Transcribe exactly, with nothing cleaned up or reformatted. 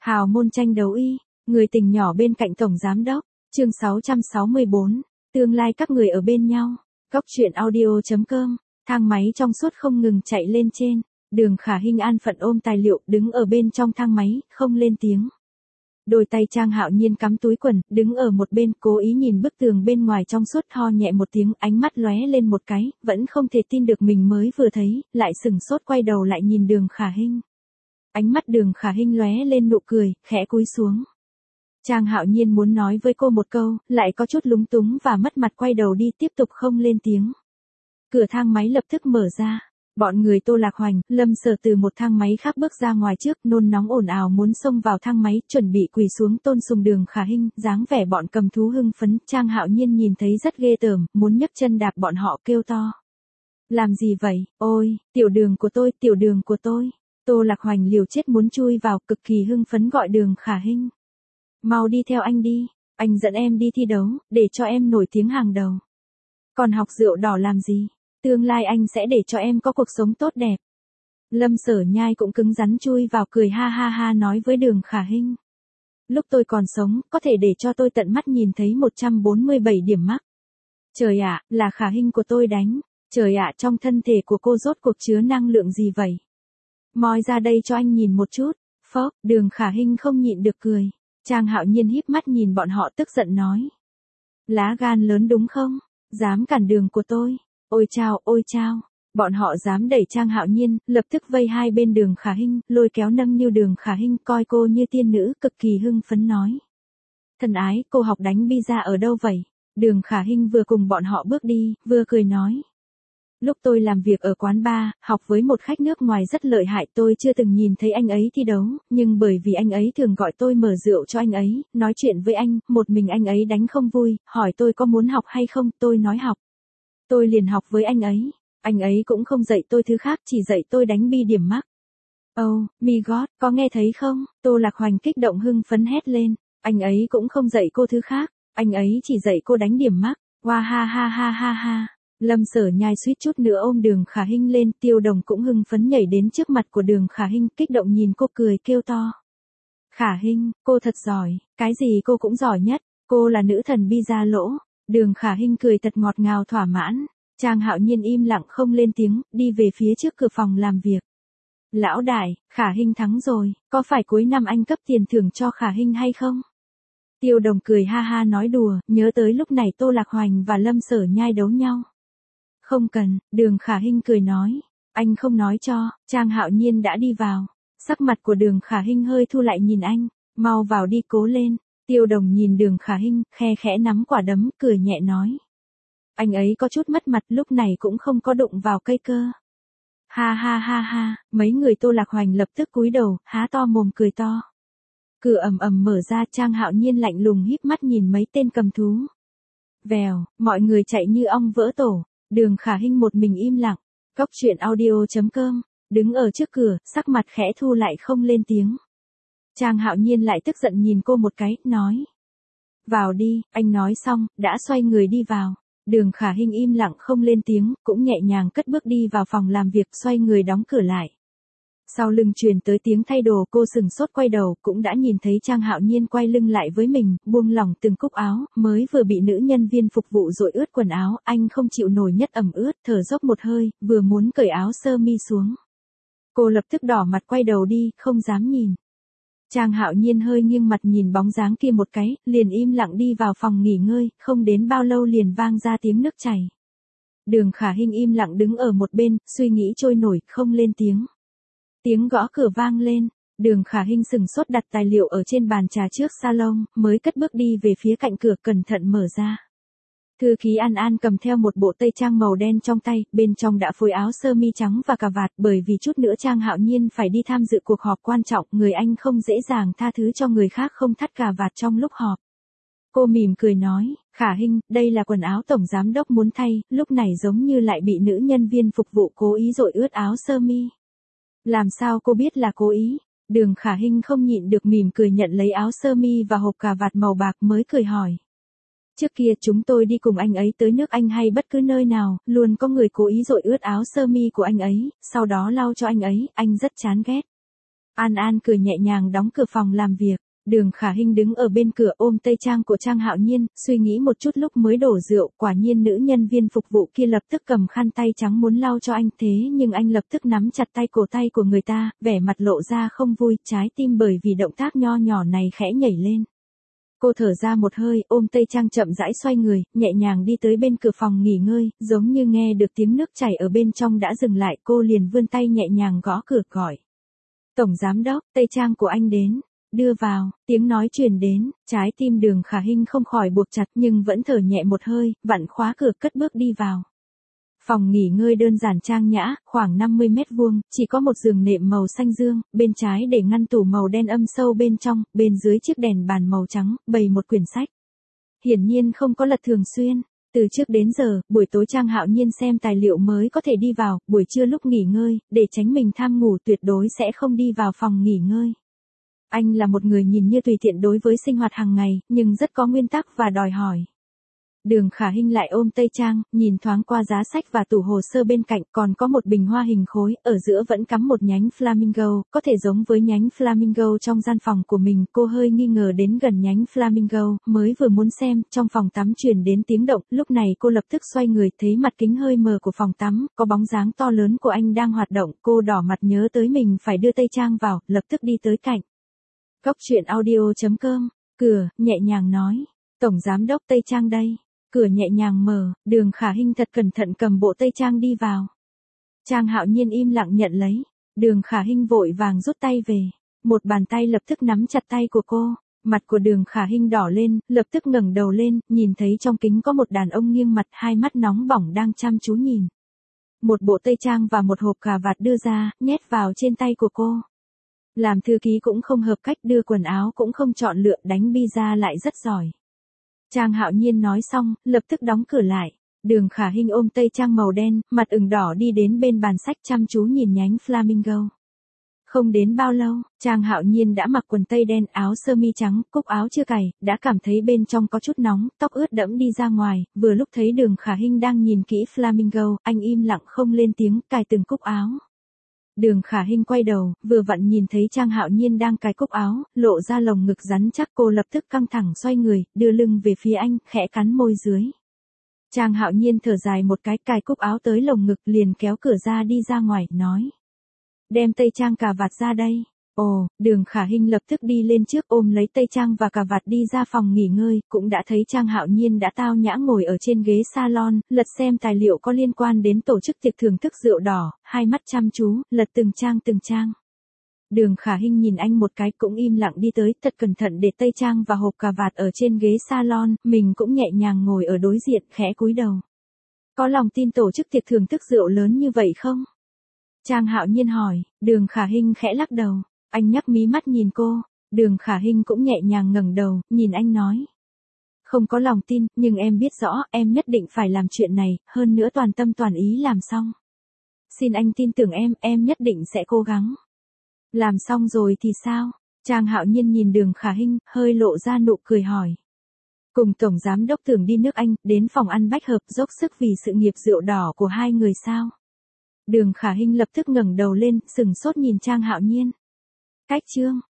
Hào môn tranh đấu y, người tình nhỏ bên cạnh tổng giám đốc, chương sáu trăm sáu mươi bốn, tương lai các người ở bên nhau. Góc truyện audio.com, thang máy trong suốt không ngừng chạy lên trên, Đường Khả Hinh an phận ôm tài liệu đứng ở bên trong thang máy, không lên tiếng. Đôi tay Trang Hạo Nhiên cắm túi quần, đứng ở một bên cố ý nhìn bức tường bên ngoài trong suốt, ho nhẹ một tiếng, ánh mắt lóe lên một cái, vẫn không thể tin được mình mới vừa thấy, lại sửng sốt quay đầu lại nhìn Đường Khả Hinh. Ánh mắt Đường Khả Hinh lóe lên nụ cười, khẽ cúi xuống. Trang Hạo Nhiên muốn nói với cô một câu, lại có chút lúng túng và mất mặt quay đầu đi, tiếp tục không lên tiếng. Cửa thang máy lập tức mở ra. Bọn người Tô Lạc Hoành, Lâm Sở từ một thang máy khác bước ra ngoài trước, nôn nóng ồn ào muốn xông vào thang máy, chuẩn bị quỳ xuống tôn sùng Đường Khả Hinh, dáng vẻ bọn cầm thú hưng phấn. Trang Hạo Nhiên nhìn thấy rất ghê tởm, muốn nhấc chân đạp bọn họ, kêu to. Làm gì vậy? Ôi, tiểu đường của tôi, tiểu đường của tôi. Tô Lạc Hoành liều chết muốn chui vào, cực kỳ hưng phấn gọi Đường Khả Hinh. Mau đi theo anh đi, anh dẫn em đi thi đấu, để cho em nổi tiếng hàng đầu. Còn học rượu đỏ làm gì? Tương lai anh sẽ để cho em có cuộc sống tốt đẹp. Lâm Sở Nhai cũng cứng rắn chui vào, cười ha ha ha nói với Đường Khả Hinh. Lúc tôi còn sống, có thể để cho tôi tận mắt nhìn thấy một trăm bốn mươi bảy điểm mắc. Trời ạ, là Khả Hinh của tôi đánh. Trời ạ, trong thân thể của cô rốt cuộc chứa năng lượng gì vậy? Moi ra đây cho anh nhìn một chút. Phốc, Đường Khả Hinh không nhịn được cười. Trang Hạo Nhiên híp mắt nhìn bọn họ tức giận nói. Lá gan lớn đúng không? Dám cản đường của tôi. Ôi chao, ôi chao. Bọn họ dám đẩy Trang Hạo Nhiên, lập tức vây hai bên Đường Khả Hinh, lôi kéo nâng niu Đường Khả Hinh, coi cô như tiên nữ, cực kỳ hưng phấn nói. Thân ái, cô học đánh bi-a ở đâu vậy? Đường Khả Hinh vừa cùng bọn họ bước đi, vừa cười nói. Lúc tôi làm việc ở quán bar, học với một khách nước ngoài rất lợi hại, tôi chưa từng nhìn thấy anh ấy thi đấu, nhưng bởi vì anh ấy thường gọi tôi mở rượu cho anh ấy, nói chuyện với anh, một mình anh ấy đánh không vui, hỏi tôi có muốn học hay không, tôi nói học. Tôi liền học với anh ấy, anh ấy cũng không dạy tôi thứ khác, chỉ dạy tôi đánh bi điểm mắc. Oh, my God, có nghe thấy không? Tô Lạc Hoành kích động hưng phấn hét lên, anh ấy cũng không dạy cô thứ khác, anh ấy chỉ dạy cô đánh điểm mắc. Wow ha ha ha ha ha. Lâm Sở Nhai suýt chút nữa ôm Đường Khả Hinh lên, Tiêu Đồng cũng hưng phấn nhảy đến trước mặt của Đường Khả Hinh, kích động nhìn cô cười kêu to. Khả Hinh, cô thật giỏi, cái gì cô cũng giỏi nhất, cô là nữ thần bi-a lỗ. Đường Khả Hinh cười thật ngọt ngào thỏa mãn. Trang Hạo Nhiên im lặng không lên tiếng, đi về phía trước cửa phòng làm việc. Lão đại, Khả Hinh thắng rồi, có phải cuối năm anh cấp tiền thưởng cho Khả Hinh hay không? Tiêu Đồng cười ha ha nói đùa, nhớ tới lúc này Tô Lạc Hoành và Lâm Sở Nhai đấu nhau. Không cần, Đường Khả Hinh cười nói, anh không nói cho. Trang Hạo Nhiên đã đi vào. Sắc mặt của Đường Khả Hinh hơi thu lại nhìn anh, mau vào đi, cố lên. Tiêu Đồng nhìn Đường Khả Hinh, khe khẽ nắm quả đấm, cười nhẹ nói. Anh ấy có chút mất mặt, lúc này cũng không có đụng vào cây cơ. Ha ha ha ha, mấy người Tô Lạc Hoành lập tức cúi đầu, há to mồm cười to. Cửa ầm ầm mở ra, Trang Hạo Nhiên lạnh lùng híp mắt nhìn mấy tên cầm thú. Vèo, mọi người chạy như ong vỡ tổ. Đường Khả Hinh một mình im lặng. Góc truyện audio.com, đứng ở trước cửa, sắc mặt khẽ thu lại không lên tiếng. Trang Hạo Nhiên lại tức giận nhìn cô một cái, nói. Vào đi, anh nói xong, đã xoay người đi vào. Đường Khả Hinh im lặng không lên tiếng, cũng nhẹ nhàng cất bước đi vào phòng làm việc, xoay người đóng cửa lại. Sau lưng truyền tới tiếng thay đồ, cô sừng sốt quay đầu, cũng đã nhìn thấy Trang Hạo Nhiên quay lưng lại với mình, buông lỏng từng cúc áo, mới vừa bị nữ nhân viên phục vụ dội ướt quần áo, anh không chịu nổi nhất ẩm ướt, thở dốc một hơi, vừa muốn cởi áo sơ mi xuống. Cô lập tức đỏ mặt quay đầu đi, không dám nhìn. Trang Hạo Nhiên hơi nghiêng mặt nhìn bóng dáng kia một cái, liền im lặng đi vào phòng nghỉ ngơi, không đến bao lâu liền vang ra tiếng nước chảy. Đường Khả Hinh im lặng đứng ở một bên, suy nghĩ trôi nổi, không lên tiếng. Tiếng gõ cửa vang lên, Đường Khả Hinh sừng sốt đặt tài liệu ở trên bàn trà trước salon, mới cất bước đi về phía cạnh cửa, cẩn thận mở ra. Thư ký An An cầm theo một bộ tây trang màu đen trong tay, bên trong đã phối áo sơ mi trắng và cà vạt, bởi vì chút nữa Trang Hạo Nhiên phải đi tham dự cuộc họp quan trọng, người anh không dễ dàng tha thứ cho người khác không thắt cà vạt trong lúc họp. Cô mỉm cười nói, Khả Hinh, đây là quần áo tổng giám đốc muốn thay, lúc này giống như lại bị nữ nhân viên phục vụ cố ý dội ướt áo sơ mi. Làm sao cô biết là cố ý? Đường Khả Hinh không nhịn được mỉm cười nhận lấy áo sơ mi và hộp cà vạt màu bạc mới cười hỏi. Trước kia chúng tôi đi cùng anh ấy tới nước Anh hay bất cứ nơi nào, luôn có người cố ý dội ướt áo sơ mi của anh ấy, sau đó lau cho anh ấy, anh rất chán ghét. An An cười nhẹ nhàng đóng cửa phòng làm việc. Đường Khả Hinh đứng ở bên cửa ôm tây trang của Trang Hạo Nhiên, suy nghĩ một chút lúc mới đổ rượu, quả nhiên nữ nhân viên phục vụ kia lập tức cầm khăn tay trắng muốn lau cho anh, thế nhưng anh lập tức nắm chặt tay cổ tay của người ta, vẻ mặt lộ ra không vui, trái tim bởi vì động tác nho nhỏ này khẽ nhảy lên. Cô thở ra một hơi, ôm tây trang chậm rãi xoay người, nhẹ nhàng đi tới bên cửa phòng nghỉ ngơi, giống như nghe được tiếng nước chảy ở bên trong đã dừng lại, cô liền vươn tay nhẹ nhàng gõ cửa gọi. Tổng giám đốc, tây trang của anh đến. Đưa vào, tiếng nói truyền đến, trái tim Đường Khả Hinh không khỏi buộc chặt nhưng vẫn thở nhẹ một hơi, vặn khóa cửa cất bước đi vào. Phòng nghỉ ngơi đơn giản trang nhã, khoảng năm mươi mét vuông, chỉ có một giường nệm màu xanh dương, bên trái để ngăn tủ màu đen âm sâu bên trong, bên dưới chiếc đèn bàn màu trắng, bày một quyển sách. Hiển nhiên không có lật thường xuyên. Từ trước đến giờ, buổi tối Trang Hạo Nhiên xem tài liệu mới có thể đi vào, buổi trưa lúc nghỉ ngơi, để tránh mình tham ngủ tuyệt đối sẽ không đi vào phòng nghỉ ngơi. Anh là một người nhìn như tùy tiện đối với sinh hoạt hàng ngày, nhưng rất có nguyên tắc và đòi hỏi. Đường Khả Hinh lại ôm tây trang, nhìn thoáng qua giá sách và tủ hồ sơ bên cạnh, còn có một bình hoa hình khối, ở giữa vẫn cắm một nhánh flamingo, có thể giống với nhánh flamingo trong gian phòng của mình. Cô hơi nghi ngờ đến gần nhánh flamingo, mới vừa muốn xem, trong phòng tắm truyền đến tiếng động, lúc này cô lập tức xoay người, thấy mặt kính hơi mờ của phòng tắm, có bóng dáng to lớn của anh đang hoạt động, cô đỏ mặt nhớ tới mình phải đưa tây trang vào, lập tức đi tới cạnh. Cốc truyện audio chấm com, cửa, nhẹ nhàng nói, Tổng Giám đốc Tây Trang đây. Cửa nhẹ nhàng mở, Đường Khả Hinh thật cẩn thận cầm bộ tây trang đi vào. Trang Hạo Nhiên im lặng nhận lấy, Đường Khả Hinh vội vàng rút tay về, một bàn tay lập tức nắm chặt tay của cô, mặt của Đường Khả Hinh đỏ lên, lập tức ngẩng đầu lên, nhìn thấy trong kính có một đàn ông nghiêng mặt, hai mắt nóng bỏng đang chăm chú nhìn. Một bộ tây trang và một hộp cà vạt đưa ra, nhét vào trên tay của cô. Làm thư ký cũng không hợp cách, đưa quần áo cũng không chọn lựa, đánh pizza lại rất giỏi. Trang Hạo Nhiên nói xong, lập tức đóng cửa lại. Đường Khả Hinh ôm tây trang màu đen, mặt ửng đỏ đi đến bên bàn sách chăm chú nhìn nhánh flamingo. Không đến bao lâu, Trang Hạo Nhiên đã mặc quần tây đen, áo sơ mi trắng, cúc áo chưa cài, đã cảm thấy bên trong có chút nóng, tóc ướt đẫm đi ra ngoài, vừa lúc thấy Đường Khả Hinh đang nhìn kỹ flamingo, anh im lặng không lên tiếng, cài từng cúc áo. Đường Khả Hinh quay đầu, vừa vặn nhìn thấy Trang Hạo Nhiên đang cài cúc áo, lộ ra lồng ngực rắn chắc, cô lập tức căng thẳng xoay người, đưa lưng về phía anh, khẽ cắn môi dưới. Trang Hạo Nhiên thở dài một cái, cài cúc áo tới lồng ngực, liền kéo cửa ra đi ra ngoài, nói. Đem tây trang cà vạt ra đây. Ồ, Đường Khả Hinh lập tức đi lên trước ôm lấy tây trang và cà vạt đi ra phòng nghỉ ngơi, cũng đã thấy Trang Hạo Nhiên đã tao nhã ngồi ở trên ghế salon, lật xem tài liệu có liên quan đến tổ chức tiệc thưởng thức rượu đỏ, hai mắt chăm chú, lật từng trang từng trang. Đường Khả Hinh nhìn anh một cái cũng im lặng đi tới, thật cẩn thận để tây trang và hộp cà vạt ở trên ghế salon, mình cũng nhẹ nhàng ngồi ở đối diện, khẽ cúi đầu. Có lòng tin tổ chức tiệc thưởng thức rượu lớn như vậy không? Trang Hạo Nhiên hỏi, Đường Khả Hinh khẽ lắc đầu. Anh nhắc mí mắt nhìn cô, Đường Khả Hinh cũng nhẹ nhàng ngẩng đầu, nhìn anh nói. Không có lòng tin, nhưng em biết rõ, em nhất định phải làm chuyện này, hơn nữa toàn tâm toàn ý làm xong. Xin anh tin tưởng em, em nhất định sẽ cố gắng. Làm xong rồi thì sao? Trang Hạo Nhiên nhìn Đường Khả Hinh, hơi lộ ra nụ cười hỏi. Cùng Tổng Giám đốc Tưởng đi nước Anh, đến phòng ăn bách hợp dốc sức vì sự nghiệp rượu đỏ của hai người sao? Đường Khả Hinh lập tức ngẩng đầu lên, sừng sốt nhìn Trang Hạo Nhiên. Cách chương